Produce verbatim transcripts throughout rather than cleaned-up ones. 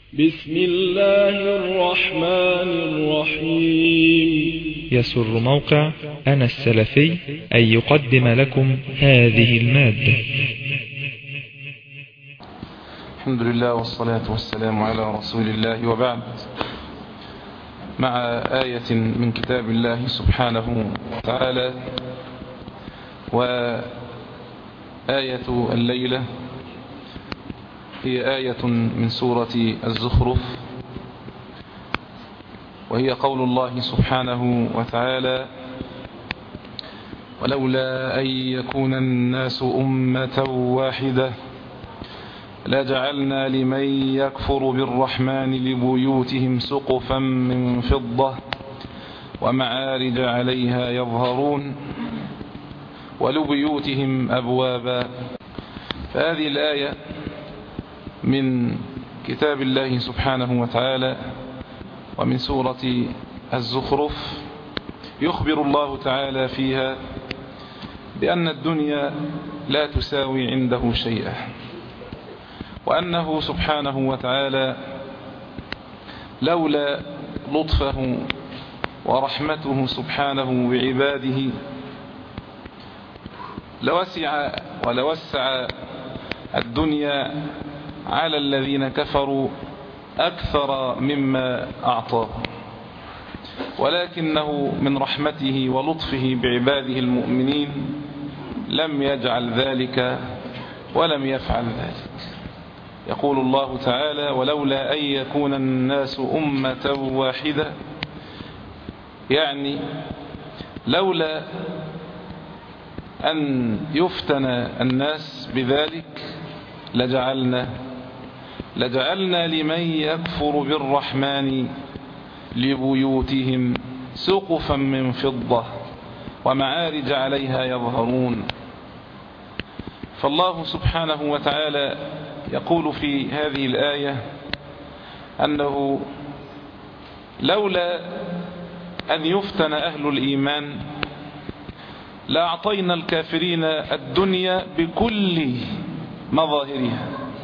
بسم الله الرحمن الرحيم. يسر موقع أنا السلفي أن يقدم لكم هذه المادة. الحمد لله والصلاة والسلام على رسول الله، وبعد. مع آية من كتاب الله سبحانه وتعالى، وآية الليلة هي آية من سورة الزخرف، وهي قول الله سبحانه وتعالى: ولولا أن يكون الناس أمة واحدة لجعلنا لمن يكفر بالرحمن لبيوتهم سقفا من فضة ومعارج عليها يظهرون ولبيوتهم أبوابا. فهذه الآية من كتاب الله سبحانه وتعالى ومن سورة الزخرف، يخبر الله تعالى فيها بأن الدنيا لا تساوي عنده شيئا، وأنه سبحانه وتعالى لولا لطفه ورحمته سبحانه بعباده لوسع ولوسع الدنيا على الذين كفروا أكثر مما أعطاهم، ولكنه من رحمته ولطفه بعباده المؤمنين لم يجعل ذلك ولم يفعل ذلك. يقول الله تعالى: ولولا أن يكون الناس أمة واحدة، يعني لولا أن يفتن الناس بذلك لجعلنا لجعلنا لمن يكفر بالرحمن لبيوتهم سقفا من فضة ومعارج عليها يظهرون. فالله سبحانه وتعالى يقول في هذه الآية أنه لولا أن يفتن أهل الإيمان لأعطينا الكافرين الدنيا بكل مظاهرها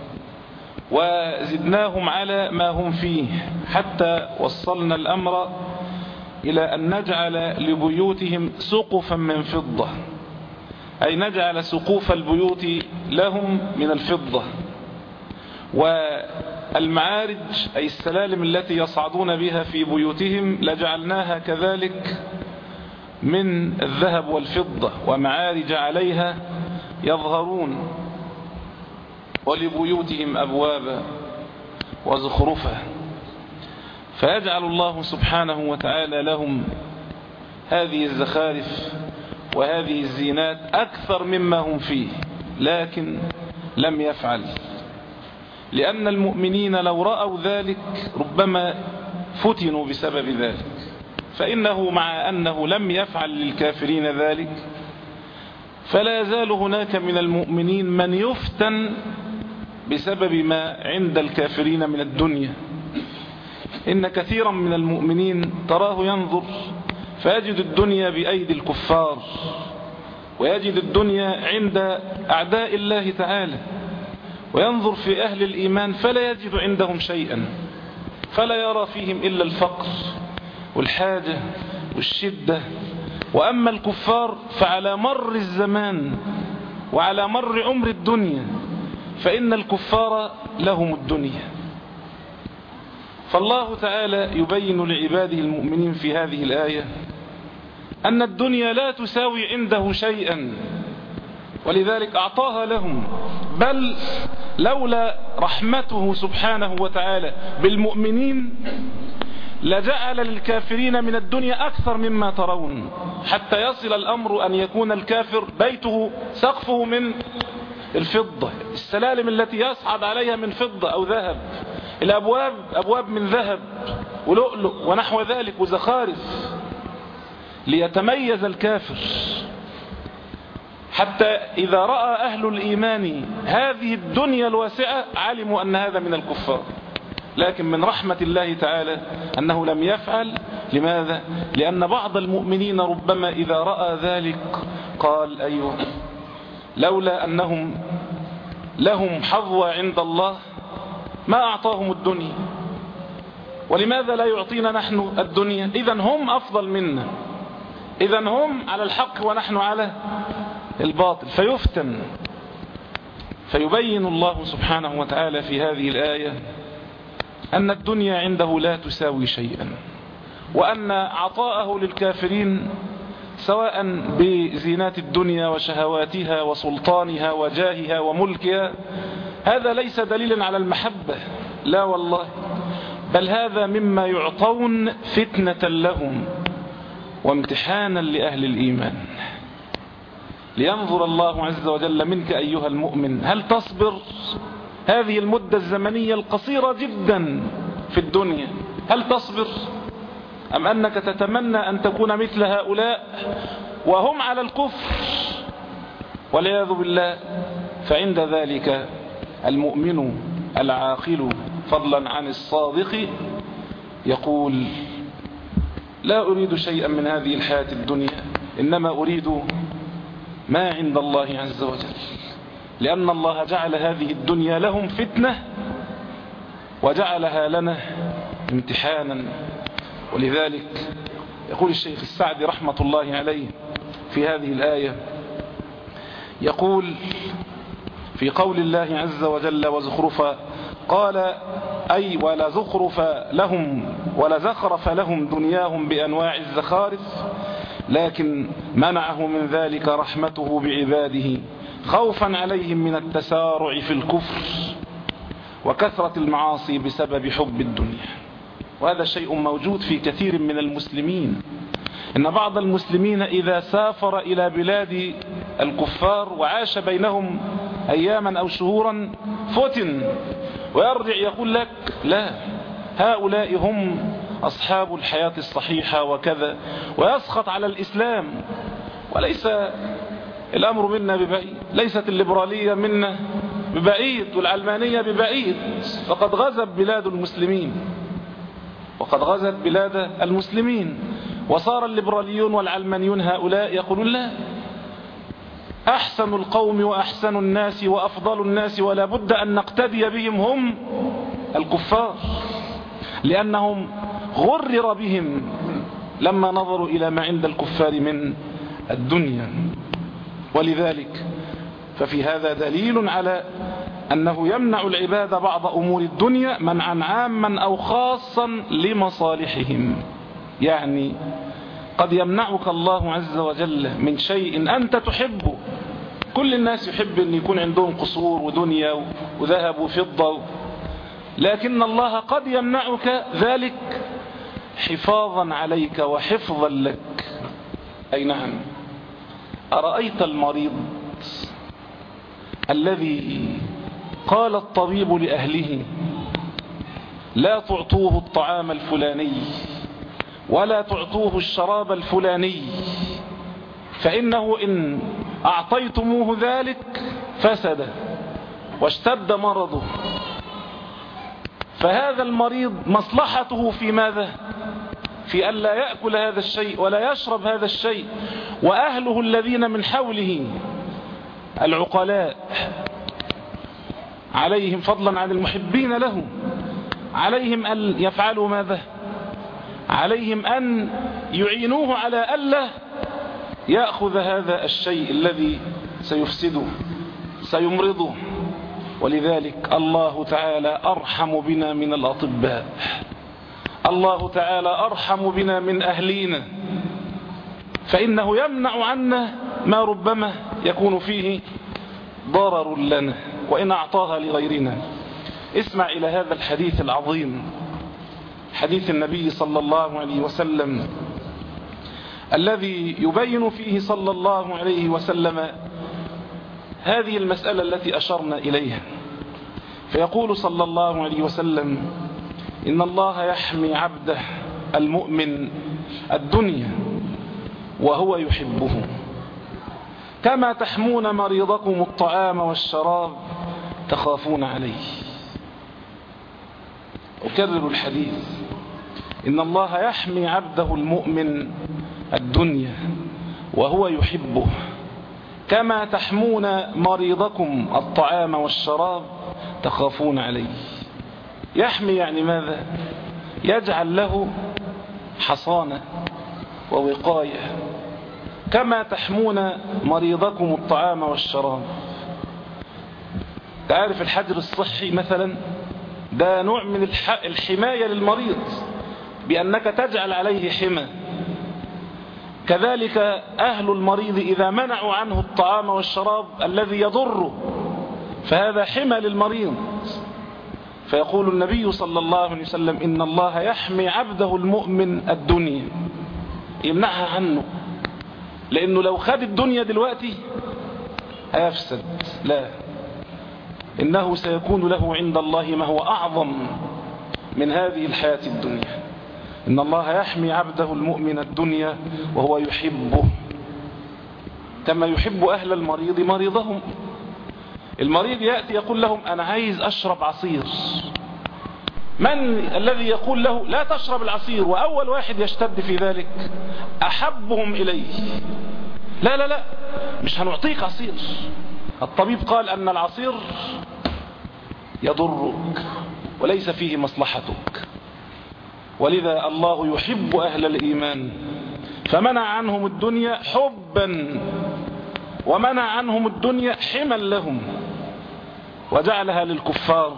وزدناهم على ما هم فيه، حتى وصلنا الأمر إلى أن نجعل لبيوتهم سقفا من فضة، أي نجعل سقوف البيوت لهم من الفضة، والمعارج أي السلالم التي يصعدون بها في بيوتهم لجعلناها كذلك من الذهب والفضة ومعارج عليها يظهرون ولبيوتهم أبوابا وزخرفا. فيجعل الله سبحانه وتعالى لهم هذه الزخارف وهذه الزينات أكثر مما هم فيه، لكن لم يفعل، لأن المؤمنين لو رأوا ذلك ربما فتنوا بسبب ذلك. فإنه مع أنه لم يفعل للكافرين ذلك، فلا يزال هناك من المؤمنين من يفتن بسبب ما عند الكافرين من الدنيا. إن كثيرا من المؤمنين تراه ينظر فيجد الدنيا بأيدي الكفار، ويجد الدنيا عند أعداء الله تعالى، وينظر في أهل الإيمان فلا يجد عندهم شيئا، فلا يرى فيهم إلا الفقر والحاجة والشدة. وأما الكفار فعلى مر الزمان وعلى مر عمر الدنيا فإن الكفار لهم الدنيا. فالله تعالى يبين لعباده المؤمنين في هذه الآية أن الدنيا لا تساوي عنده شيئا، ولذلك أعطاها لهم، بل لولا رحمته سبحانه وتعالى بالمؤمنين لجعل للكافرين من الدنيا أكثر مما ترون، حتى يصل الأمر أن يكون الكافر بيته سقفه من الفضة، السلالم التي يصعد عليها من فضة أو ذهب، الأبواب أبواب من ذهب ولؤلؤ ونحو ذلك وزخارف، ليتميز الكافر، حتى إذا رأى أهل الإيمان هذه الدنيا الواسعة علموا أن هذا من الكفار. لكن من رحمة الله تعالى أنه لم يفعل. لماذا؟ لأن بعض المؤمنين ربما إذا رأى ذلك قال: أيوه، لولا أنهم لهم حظوة عند الله ما أعطاهم الدنيا، ولماذا لا يعطينا نحن الدنيا؟ إذن هم أفضل منا، إذن هم على الحق ونحن على الباطل، فيفتن. فيبين الله سبحانه وتعالى في هذه الآية أن الدنيا عنده لا تساوي شيئا، وأن عطاءه للكافرين سواء بزينات الدنيا وشهواتها وسلطانها وجاهها وملكها هذا ليس دليلا على المحبة، لا والله، بل هذا مما يعطون فتنة لهم وامتحانا لأهل الإيمان، لينظر الله عز وجل منك أيها المؤمن هل تصبر هذه المدة الزمنية القصيرة جدا في الدنيا، هل تصبر أم أنك تتمنى أن تكون مثل هؤلاء وهم على الكفر والعياذ بالله؟ فعند ذلك المؤمن العاقل فضلا عن الصادق يقول لا أريد شيئا من هذه الحياة الدنيا، إنما أريد ما عند الله عز وجل، لأن الله جعل هذه الدنيا لهم فتنة وجعلها لنا امتحانا. ولذلك يقول الشيخ السعدي رحمة الله عليه في هذه الآية، يقول في قول الله عز وجل وزخرفا، قال أي ولا زخرف لهم ولا زخرف لهم دنياهم بأنواع الزخارف، لكن منعه من ذلك رحمته بعباده خوفا عليهم من التسارع في الكفر وكثرة المعاصي بسبب حب الدنيا. وهذا شيء موجود في كثير من المسلمين، إن بعض المسلمين إذا سافر إلى بلاد الكفار وعاش بينهم أياما أو شهورا فتن، ويرجع يقول لك لا هؤلاء هم أصحاب الحياة الصحيحة وكذا، ويسخط على الإسلام. وليس الأمر منا ببعيد، ليست الليبرالية منا ببعيد والعلمانية ببعيد، فقد غزت بلاد المسلمين وقد غزت بلاد المسلمين، وصار الليبراليون والعلمانيون هؤلاء يقولون لا، أحسن القوم وأحسن الناس وأفضل الناس ولا بد أن نقتدي بهم هم الكفار، لأنهم غرر بهم لما نظروا إلى ما عند الكفار من الدنيا. ولذلك ففي هذا دليل على أنه يمنع العباد بعض أمور الدنيا منعا عاما أو خاصا لمصالحهم. يعني قد يمنعك الله عز وجل من شيء أنت تحبه، كل الناس يحب أن يكون عندهم قصور ودنيا وذهب وفضة، لكن الله قد يمنعك ذلك حفاظا عليك وحفظا لك. أي نعم، أرأيت المريض الذي قال الطبيب لأهله لا تعطوه الطعام الفلاني ولا تعطوه الشراب الفلاني، فإنه إن أعطيتموه ذلك فسد واشتد مرضه، فهذا المريض مصلحته في ماذا؟ في ألا يأكل هذا الشيء ولا يشرب هذا الشيء، وأهله الذين من حوله العقلاء عليهم فضلا عن المحبين له، عليهم أن يفعلوا ماذا؟ عليهم أن يعينوه على ألا يأخذ هذا الشيء الذي سيفسده سيمرضه. ولذلك الله تعالى أرحم بنا من الأطباء، الله تعالى أرحم بنا من أهلينا، فإنه يمنع عنا ما ربما يكون فيه ضرر لنا وإن أعطاها لغيرنا. اسمع إلى هذا الحديث العظيم، حديث النبي صلى الله عليه وسلم الذي يبين فيه صلى الله عليه وسلم هذه المسألة التي أشرنا إليها. فيقول صلى الله عليه وسلم إن الله يحمي عبده المؤمن الدنيا وهو يحبه كما تحمون مريضكم الطعام والشراب تخافون عليه. أكرر الحديث، إن الله يحمي عبده المؤمن الدنيا وهو يحبه كما تحمون مريضكم الطعام والشراب تخافون عليه. يحمي يعني ماذا؟ يجعل له حصانة ووقاية، كما تحمون مريضكم الطعام والشراب. تعرف الحجر الصحي مثلا، ده نوع من الحماية للمريض بأنك تجعل عليه حمى. كذلك أهل المريض إذا منعوا عنه الطعام والشراب الذي يضره فهذا حمى للمريض. فيقول النبي صلى الله عليه وسلم إن الله يحمي عبده المؤمن الدنيا، يمنعها عنه، لأنه لو خد الدنيا دلوقتي هيفسد. لا، إنه سيكون له عند الله ما هو أعظم من هذه الحياة الدنيا. إن الله يحمي عبده المؤمن الدنيا وهو يحبه كما يحب أهل المريض مريضهم. المريض يأتي يقول لهم أنا عايز أشرب عصير، من الذي يقول له لا تشرب العصير؟ وأول واحد يشتد في ذلك أحبهم إليه. لا لا لا، مش هنعطيك عصير. الطبيب قال أن العصير يضرك وليس فيه مصلحتك. ولذا الله يحب أهل الإيمان فمنع عنهم الدنيا حبا، ومنع عنهم الدنيا حما لهم، وجعلها للكفار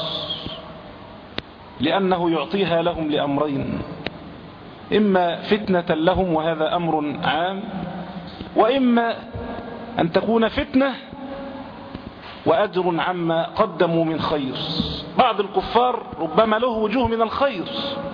لأنه يعطيها لهم لأمرين: إما فتنة لهم وهذا أمر عام، وإما أن تكون فتنة وأجر عما قدموا من خير. بعض الكفار ربما له وجوه من الخير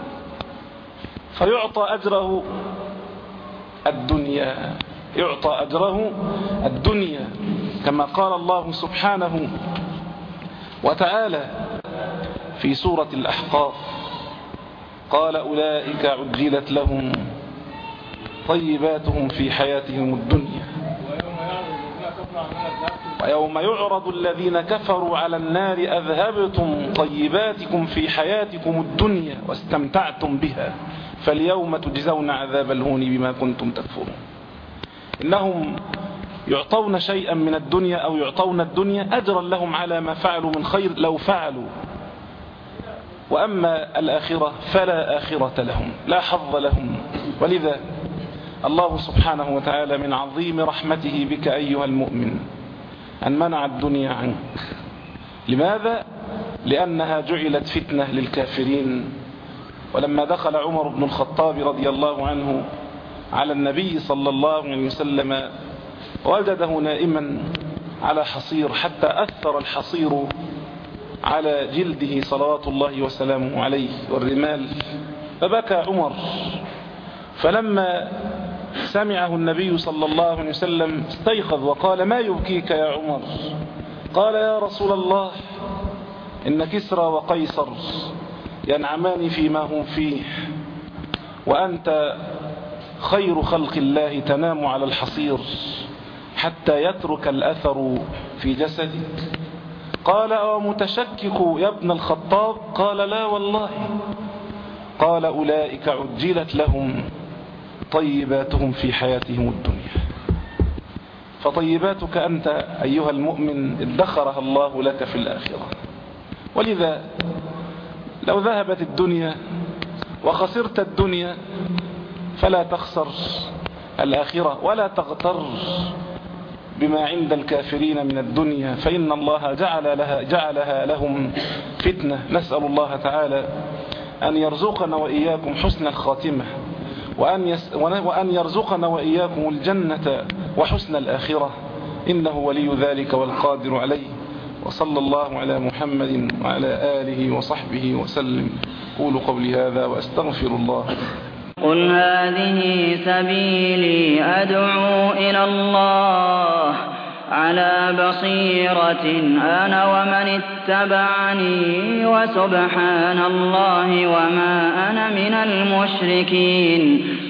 فيعطى أجره الدنيا، يعطى أجره الدنيا كما قال الله سبحانه وتعالى في سورة الأحقاف: قال أولئك عجلت لهم طيباتهم في حياتهم الدنيا ويوم يعرض الذين كفروا على النار أذهبتم طيباتكم في حياتكم الدنيا واستمتعتم بها فاليوم تجزون عذاب الهون بما كنتم تكفرون. إنهم يعطون شيئا من الدنيا أو يعطون الدنيا أجرا لهم على ما فعلوا من خير لو فعلوا، وأما الآخرة فلا آخرة لهم، لا حظ لهم. ولذا الله سبحانه وتعالى من عظيم رحمته بك أيها المؤمن أن منع الدنيا عنك. لماذا؟ لأنها جعلت فتنة للكافرين. ولما دخل عمر بن الخطاب رضي الله عنه على النبي صلى الله عليه وسلم وجده نائما على حصير حتى أثر الحصير على جلده صلوات الله وسلامه عليه والرمال، فبكى عمر. فلما سمعه النبي صلى الله عليه وسلم استيقظ وقال: ما يبكيك يا عمر؟ قال: يا رسول الله، إن كسرى وقيصر ينعمان فيما هم فيه، وأنت خير خلق الله تنام على الحصير حتى يترك الأثر في جسدك. قال: أو متشكك يا ابن الخطاب؟ قال: لا والله. قال: أولئك عجلت لهم طيباتهم في حياتهم الدنيا. فطيباتك أنت أيها المؤمن ادخرها الله لك في الآخرة. ولذا لو ذهبت الدنيا وخسرت الدنيا فلا تخسر الآخرة ولا تغتر بما عند الكافرين من الدنيا، فإن الله جعل لها جعلها لهم فتنة. نسأل الله تعالى أن يرزقنا وإياكم حسن الخاتمة، وأن, يس وأن يرزقنا وإياكم الجنة وحسن الآخرة، إنه ولي ذلك والقادر عليه. وصلى الله على محمد وعلى آله وصحبه وسلم. قولوا قولي هذا وأستغفر الله. قل هذه سبيلي أدعو إلى الله على بصيرة أنا ومن اتبعني وسبحان الله وما أنا من المشركين.